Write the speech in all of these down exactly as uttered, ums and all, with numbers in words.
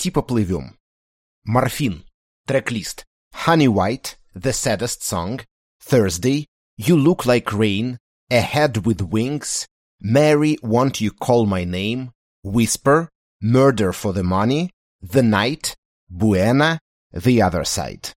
идти поплывем. Морфин. Трек-лист. Honey White, The Saddest Song, Thursday, You Look Like Rain, A Head with Wings, Mary, Won't You Call My Name, Whisper, Murder for the Money, The Night, Buena, The Other Side.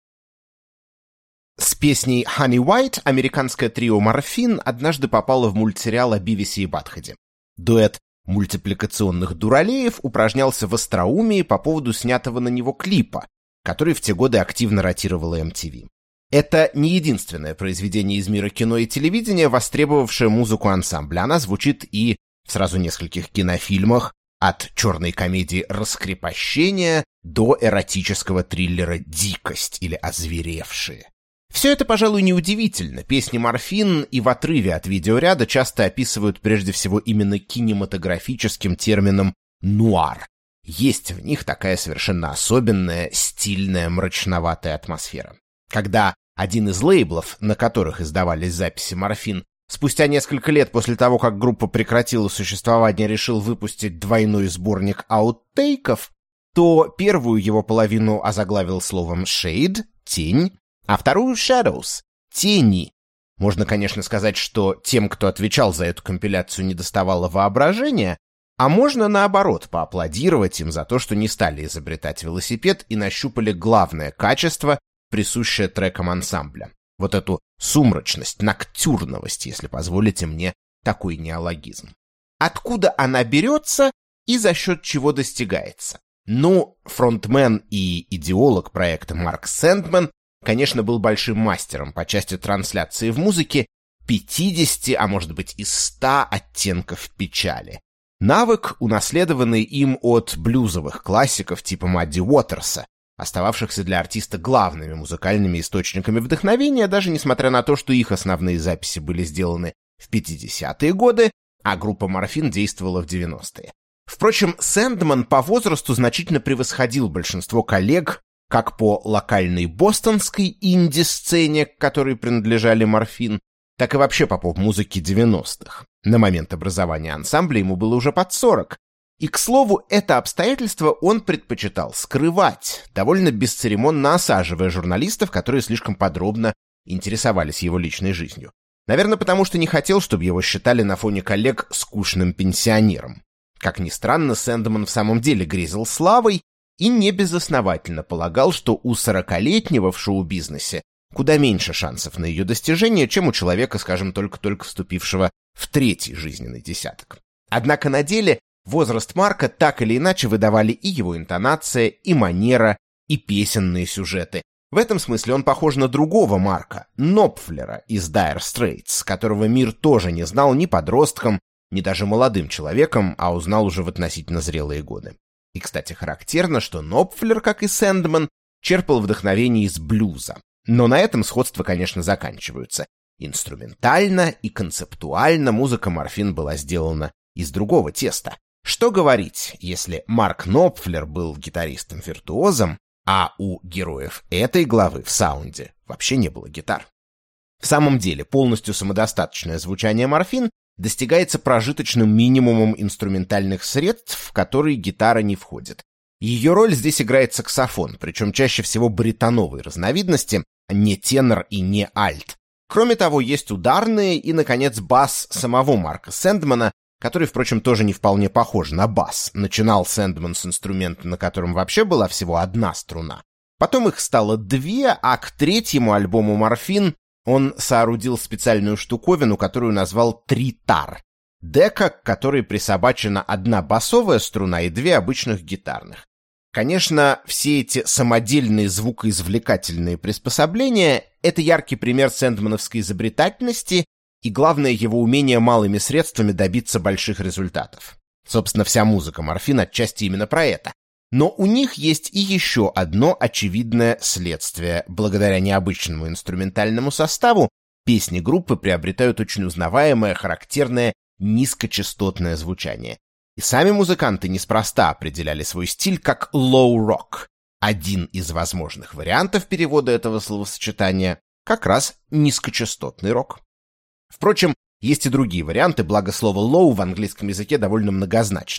С песней Honey White американское трио Морфин однажды попало в мультсериал о Бивисе и Батхеде. Дуэт мультипликационных дуралеев упражнялся в остроумии по поводу снятого на него клипа, который в те годы активно ротировала эм ти ви. Это не единственное произведение из мира кино и телевидения, востребовавшее музыку ансамбля. Она звучит и в сразу нескольких кинофильмах, от черной комедии «Раскрепощение» до эротического триллера «Дикость» или «Озверевшие». Все это, пожалуй, неудивительно. Песни Морфин и в отрыве от видеоряда часто описывают прежде всего именно кинематографическим термином «нуар». Есть в них такая совершенно особенная, стильная, мрачноватая атмосфера. Когда один из лейблов, на которых издавались записи Морфин, спустя несколько лет после того, как группа прекратила существование, решил выпустить двойной сборник ауттейков, то первую его половину озаглавил словом «shade» — «тень», а вторую «shadows» — «тени». Можно, конечно, сказать, что тем, кто отвечал за эту компиляцию, недоставало воображения, а можно, наоборот, поаплодировать им за то, что не стали изобретать велосипед и нащупали главное качество, присущее трекам ансамбля. Вот эту сумрачность, ноктюрновость, если позволите мне такой неологизм. Откуда она берется и за счет чего достигается? Ну, фронтмен и идеолог проекта Марк Сэндман, конечно, был большим мастером по части трансляции в музыке пятидесяти, а может быть и ста оттенков печали. Навык, унаследованный им от блюзовых классиков типа Мадди Уотерса, остававшихся для артиста главными музыкальными источниками вдохновения, даже несмотря на то, что их основные записи были сделаны в пятидесятые годы, а группа Морфин действовала в девяностые. Впрочем, Сэндман по возрасту значительно превосходил большинство коллег как по локальной бостонской инди-сцене, к которой принадлежали Морфин, так и вообще по поп-музыке девяностых. На момент образования ансамбля ему было уже под сорок. И, к слову, это обстоятельство он предпочитал скрывать, довольно бесцеремонно осаживая журналистов, которые слишком подробно интересовались его личной жизнью. Наверное, потому что не хотел, чтобы его считали на фоне коллег скучным пенсионером. Как ни странно, Сэндман в самом деле грезил славой и небезосновательно полагал, что у сорокалетнего в шоу-бизнесе куда меньше шансов на ее достижение, чем у человека, скажем, только-только вступившего в третий жизненный десяток. Однако на деле возраст Марка так или иначе выдавали и его интонация, и манера, и песенные сюжеты. В этом смысле он похож на другого Марка, Нопфлера из Dire Straits, которого мир тоже не знал ни подростком, ни даже молодым человеком, а узнал уже в относительно зрелые годы. И, кстати, характерно, что Нопфлер, как и Сэндман, черпал вдохновение из блюза. Но на этом сходства, конечно, заканчиваются. Инструментально и концептуально музыка Морфин была сделана из другого теста. Что говорить, если Марк Нопфлер был гитаристом-виртуозом, а у героев этой главы в саунде вообще не было гитар. В самом деле, полностью самодостаточное звучание Морфин достигается прожиточным минимумом инструментальных средств, в которые гитара не входит. Ее роль здесь играет саксофон, причем чаще всего баритоновой разновидности, не тенор и не альт. Кроме того, есть ударные и, наконец, бас самого Марка Сэндмана, который, впрочем, тоже не вполне похож на бас. Начинал Сэндман с инструмента, на котором вообще была всего одна струна. Потом их стало две, а к третьему альбому Морфин он соорудил специальную штуковину, которую назвал тритар. Дека, к которой присобачена одна басовая струна и две обычных гитарных. Конечно, все эти самодельные звукоизвлекательные приспособления — это яркий пример сэндмановской изобретательности и, главное, его умение малыми средствами добиться больших результатов. Собственно, вся музыка Морфин отчасти именно про это. Но у них есть и еще одно очевидное следствие. Благодаря необычному инструментальному составу песни группы приобретают очень узнаваемое, характерное низкочастотное звучание. И сами музыканты неспроста определяли свой стиль как low-rock. Один из возможных вариантов перевода этого словосочетания как раз низкочастотный рок. Впрочем, есть и другие варианты, благо слово low в английском языке довольно многозначное.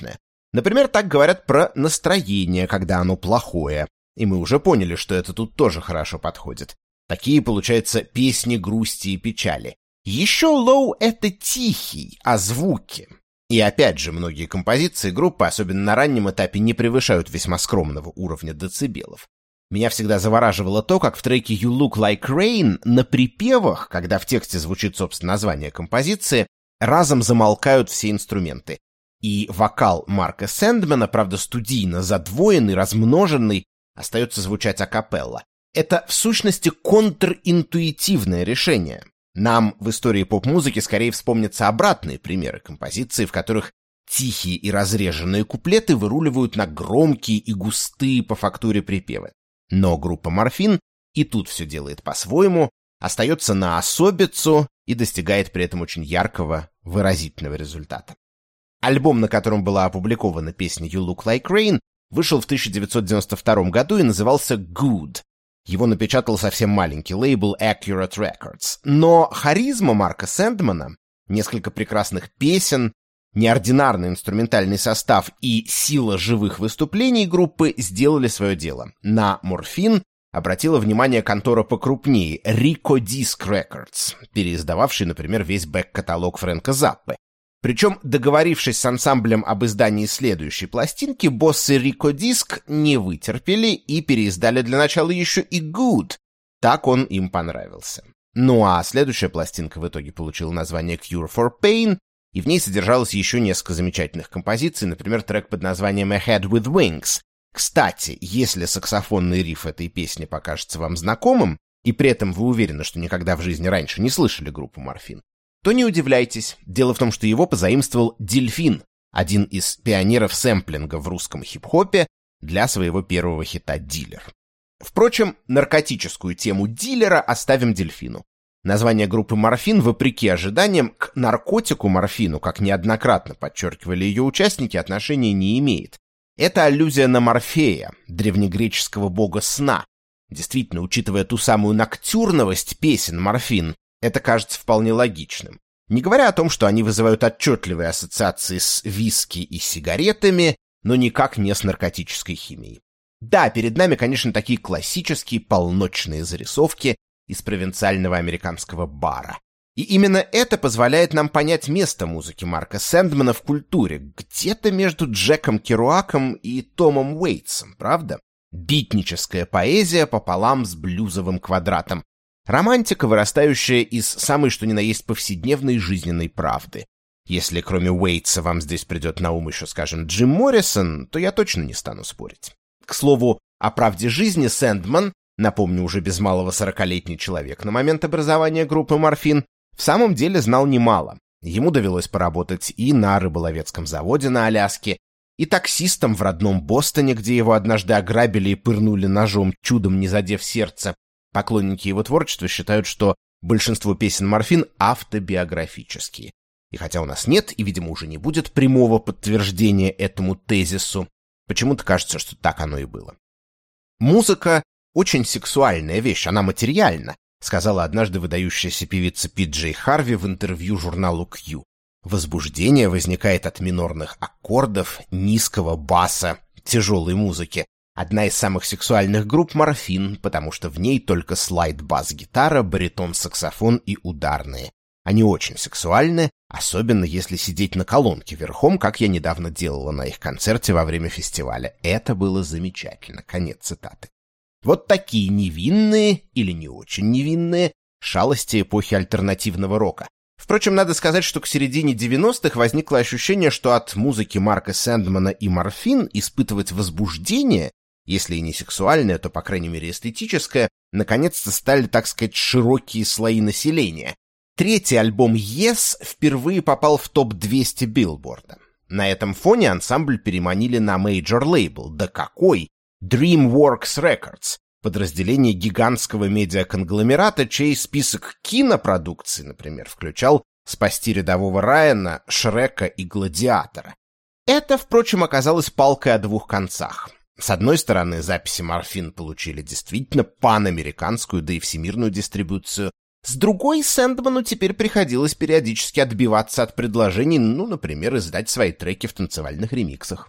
Например, так говорят про настроение, когда оно плохое. И мы уже поняли, что это тут тоже хорошо подходит. Такие, получается, песни грусти и печали. Еще лоу — это тихий, о звуке. И опять же, многие композиции группы, особенно на раннем этапе, не превышают весьма скромного уровня децибелов. Меня всегда завораживало то, как в треке «You Look Like Rain» на припевах, когда в тексте звучит, собственно, название композиции, разом замолкают все инструменты. И вокал Марка Сэндмана, правда студийно задвоенный, размноженный, остается звучать акапелла. Это, в сущности, контринтуитивное решение. Нам в истории поп-музыки скорее вспомнятся обратные примеры композиций, в которых тихие и разреженные куплеты выруливают на громкие и густые по фактуре припевы. Но группа «Морфин» и тут все делает по-своему, остается на особицу и достигает при этом очень яркого, выразительного результата. Альбом, на котором была опубликована песня «You Look Like Rain», вышел в тысяча девятьсот девяносто втором году и назывался «Good». Его напечатал совсем маленький лейбл Accurate Records. Но харизма Марка Сэндмана, несколько прекрасных песен, неординарный инструментальный состав и сила живых выступлений группы сделали свое дело. На «Морфин» обратила внимание контора покрупнее Rico Disc Records, переиздававший, например, весь бэк-каталог Фрэнка Заппы. Причем, договорившись с ансамблем об издании следующей пластинки, боссы Rico Disc не вытерпели и переиздали для начала еще и Good. Так он им понравился. Ну а следующая пластинка в итоге получила название Cure for Pain, и в ней содержалось еще несколько замечательных композиций, например, трек под названием A Head with Wings. Кстати, если саксофонный риф этой песни покажется вам знакомым, и при этом вы уверены, что никогда в жизни раньше не слышали группу «Морфин», то не удивляйтесь. Дело в том, что его позаимствовал Дельфин, один из пионеров сэмплинга в русском хип-хопе, для своего первого хита «Дилер». Впрочем, наркотическую тему дилера оставим Дельфину. Название группы «Морфин», вопреки ожиданиям, к наркотику морфину, как неоднократно подчеркивали ее участники, отношения не имеет. Это аллюзия на Морфея, древнегреческого бога сна. Действительно, учитывая ту самую ноктюрновость песен «Морфин», это кажется вполне логичным. Не говоря о том, что они вызывают отчетливые ассоциации с виски и сигаретами, но никак не с наркотической химией. Да, перед нами, конечно, такие классические полночные зарисовки из провинциального американского бара. И именно это позволяет нам понять место музыки Марка Сэндмана в культуре, где-то между Джеком Керуаком и Томом Уэйтсом, правда? Битническая поэзия пополам с блюзовым квадратом. Романтика, вырастающая из самой что ни на есть повседневной жизненной правды. Если кроме Уэйтса вам здесь придет на ум еще, скажем, Джим Моррисон, то я точно не стану спорить. К слову, о правде жизни Сэндман, напомню, уже без малого сорокалетний человек на момент образования группы «Морфин», в самом деле знал немало. Ему довелось поработать и на рыболовецком заводе на Аляске, и таксистом в родном Бостоне, где его однажды ограбили и пырнули ножом, чудом не задев сердце. Поклонники его творчества считают, что большинство песен «Морфин» автобиографические. И хотя у нас нет, и, видимо, уже не будет прямого подтверждения этому тезису, почему-то кажется, что так оно и было. «Музыка — очень сексуальная вещь, она материальна», сказала однажды выдающаяся певица Пи Джей Харви в интервью журналу Q. Возбуждение возникает от минорных аккордов, низкого баса, тяжелой музыки. Одна из самых сексуальных групп «Морфин», потому что в ней только слайд-бас-гитара, баритон-саксофон и ударные. Они очень сексуальны, особенно если сидеть на колонке верхом, как я недавно делала на их концерте во время фестиваля. Это было замечательно. Конец цитаты. Вот такие невинные или не очень невинные шалости эпохи альтернативного рока. Впрочем, надо сказать, что к середине девяностых возникло ощущение, что от музыки Марка Сэндмана и «Морфин» испытывать возбуждение, если и не сексуальное, то, по крайней мере, эстетическое, наконец-то стали, так сказать, широкие слои населения. Третий альбом Yes впервые попал в топ двести Билборда. На этом фоне ансамбль переманили на мейджор-лейбл. Да какой! DreamWorks Records, подразделение гигантского медиаконгломерата, чей список кинопродукций, например, включал «Спасти рядового Райана», «Шрека» и «Гладиатора». Это, впрочем, оказалось палкой о двух концах. С одной стороны, записи «Морфин» получили действительно панамериканскую, да и всемирную дистрибуцию. С другой, Сэндману теперь приходилось периодически отбиваться от предложений, ну, например, издать свои треки в танцевальных ремиксах.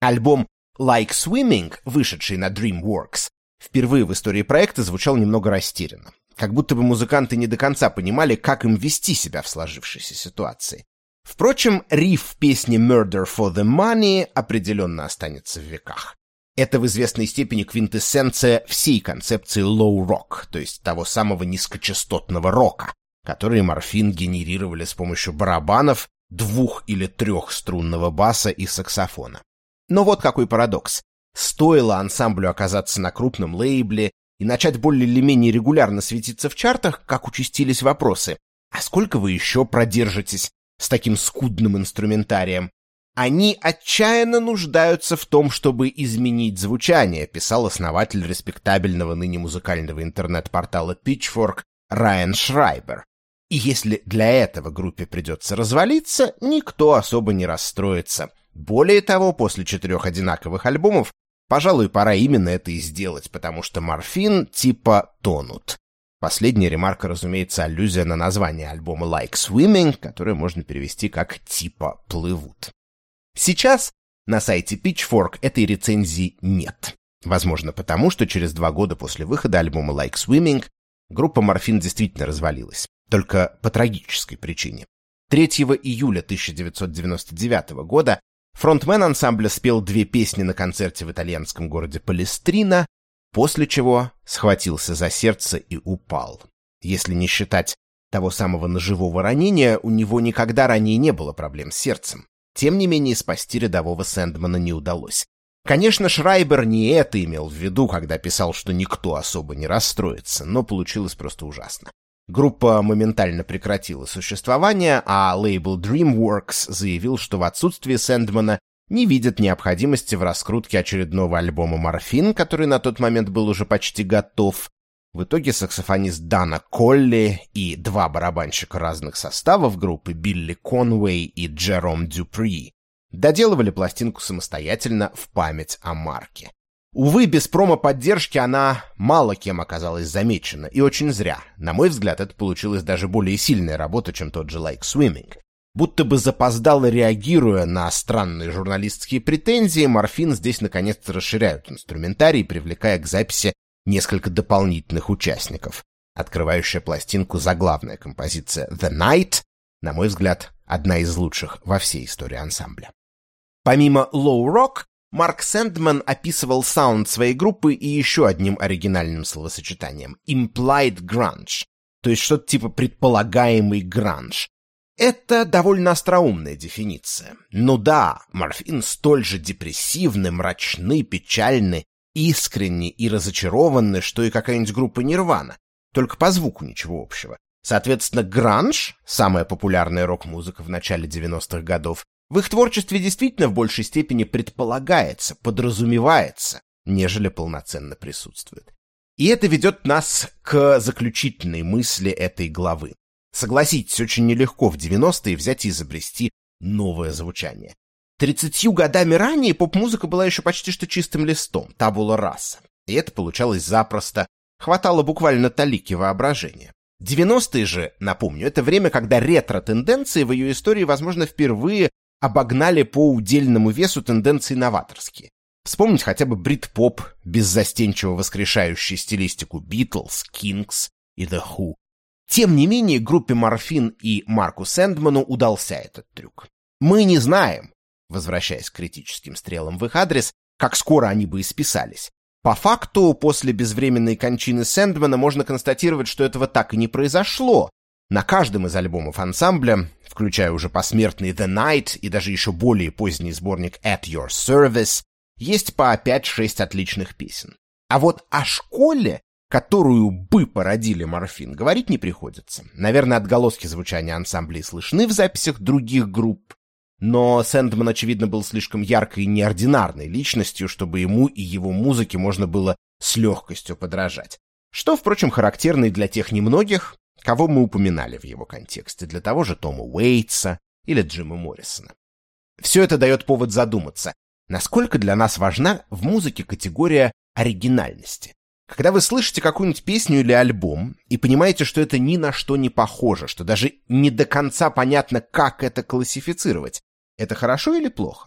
Альбом «Like Swimming», вышедший на DreamWorks, впервые в истории проекта звучал немного растерянно. Как будто бы музыканты не до конца понимали, как им вести себя в сложившейся ситуации. Впрочем, риф песни «Murder for the Money» определенно останется в веках. Это в известной степени квинтэссенция всей концепции low-rock, то есть того самого низкочастотного рока, который Морфин генерировали с помощью барабанов, двух- или трехструнного баса и саксофона. Но вот какой парадокс. Стоило ансамблю оказаться на крупном лейбле и начать более или менее регулярно светиться в чартах, как участились вопросы. А сколько вы еще продержитесь с таким скудным инструментарием? Они отчаянно нуждаются в том, чтобы изменить звучание, писал основатель респектабельного ныне музыкального интернет-портала Pitchfork Райан Шрайбер. И если для этого группе придется развалиться, никто особо не расстроится. Более того, после четырех одинаковых альбомов, пожалуй, пора именно это и сделать, потому что Морфин типа тонут. Последняя ремарка, разумеется, аллюзия на название альбома «Like Swimming», которое можно перевести как «типа плывут». Сейчас на сайте Pitchfork этой рецензии нет. Возможно, потому что через два года после выхода альбома «Like Swimming» группа Морфин действительно развалилась. Только по трагической причине. третьего июля тысяча девятьсот девяносто девятого года фронтмен ансамбля спел две песни на концерте в итальянском городе Палестрино, после чего схватился за сердце и упал. Если не считать того самого ножевого ранения, у него никогда ранее не было проблем с сердцем. Тем не менее, спасти рядового Сэндмана не удалось. Конечно, Шрайбер не это имел в виду, когда писал, что никто особо не расстроится, но получилось просто ужасно. Группа моментально прекратила существование, а лейбл DreamWorks заявил, что в отсутствие Сэндмана не видят необходимости в раскрутке очередного альбома «Морфин», который на тот момент был уже почти готов. В итоге саксофонист Дана Колли и два барабанщика разных составов группы, Билли Конвей и Джером Дюпри, доделывали пластинку самостоятельно в память о Марке. Увы, без промо-поддержки она мало кем оказалась замечена, и очень зря. На мой взгляд, это получилась даже более сильная работа, чем тот же «Like Swimming». Будто бы запоздало реагируя на странные журналистские претензии, Морфин здесь наконец-то расширяют инструментарий, привлекая к записи несколько дополнительных участников. Открывающая пластинку заглавная композиция «The Night», на мой взгляд, одна из лучших во всей истории ансамбля. Помимо «Low Rock», Марк Сэндман описывал саунд своей группы и еще одним оригинальным словосочетанием — «implied grunge», то есть что-то типа предполагаемый гранж. Это довольно остроумная дефиниция. Ну да, Морфин столь же депрессивны, мрачны, печальны, искренни и разочарованы, что и какая-нибудь группа Нирвана, только по звуку ничего общего. Соответственно, гранж, самая популярная рок-музыка в начале девяностых годов, в их творчестве действительно в большей степени предполагается, подразумевается, нежели полноценно присутствует. И это ведет нас к заключительной мысли этой главы. Согласитесь, очень нелегко в девяностые взять и изобрести новое звучание. Тридцатью годами ранее поп-музыка была еще почти что чистым листом, табула раса. И это получалось запросто, хватало буквально талики воображения. девяностые же, напомню, это время, когда ретро-тенденции в ее истории, возможно, впервые обогнали по удельному весу тенденции новаторские. Вспомнить хотя бы брит-поп, беззастенчиво воскрешающий стилистику Beatles, Kings и The Who. Тем не менее, группе Морфин и Марку Сэндману удался этот трюк. Мы не знаем, возвращаясь к критическим стрелам в их адрес, как скоро они бы исписались. По факту, после безвременной кончины Сэндмана можно констатировать, что этого так и не произошло. На каждом из альбомов ансамбля, включая уже посмертный «The Night» и даже еще более поздний сборник «At Your Service», есть по пять-шесть отличных песен. А вот о школе, которую бы породили Морфин, говорить не приходится. Наверное, отголоски звучания ансамблей слышны в записях других групп, но Сэндман, очевидно, был слишком яркой и неординарной личностью, чтобы ему и его музыке можно было с легкостью подражать. Что, впрочем, характерно и для тех немногих, кого мы упоминали в его контексте, для того же Тома Уэйтса или Джима Моррисона. Все это дает повод задуматься, насколько для нас важна в музыке категория оригинальности. Когда вы слышите какую-нибудь песню или альбом и понимаете, что это ни на что не похоже, что даже не до конца понятно, как это классифицировать, это хорошо или плохо?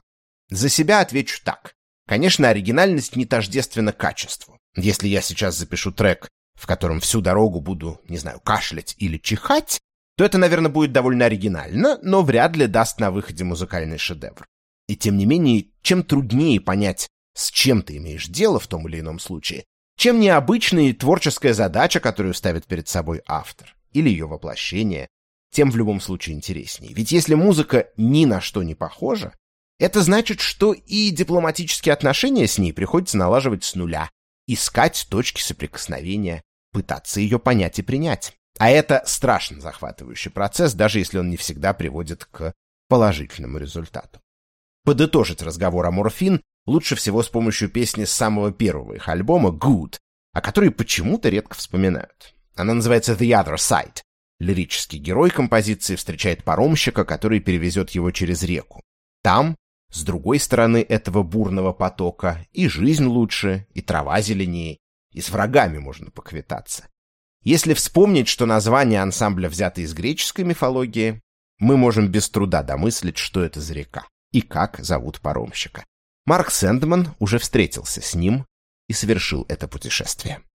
За себя отвечу так. Конечно, оригинальность не тождественна качеству. Если я сейчас запишу трек, в котором всю дорогу буду, не знаю, кашлять или чихать, то это, наверное, будет довольно оригинально, но вряд ли даст на выходе музыкальный шедевр. И тем не менее, чем труднее понять, с чем ты имеешь дело в том или ином случае, чем необычная творческая задача, которую ставит перед собой автор, или ее воплощение, тем в любом случае интереснее. Ведь если музыка ни на что не похожа, это значит, что и дипломатические отношения с ней приходится налаживать с нуля, искать точки соприкосновения, пытаться ее понять и принять. А это страшно захватывающий процесс, даже если он не всегда приводит к положительному результату. Подытожить разговор о Морфин лучше всего с помощью песни с самого первого их альбома «Good», о которой почему-то редко вспоминают. Она называется «The Other Side». Лирический герой композиции встречает паромщика, который перевезет его через реку. Там, с другой стороны этого бурного потока, и жизнь лучше, и трава зеленее, и с врагами можно поквитаться. Если вспомнить, что название ансамбля взято из греческой мифологии, мы можем без труда домыслить, что это за река и как зовут паромщика. Марк Сэндман уже встретился с ним и совершил это путешествие.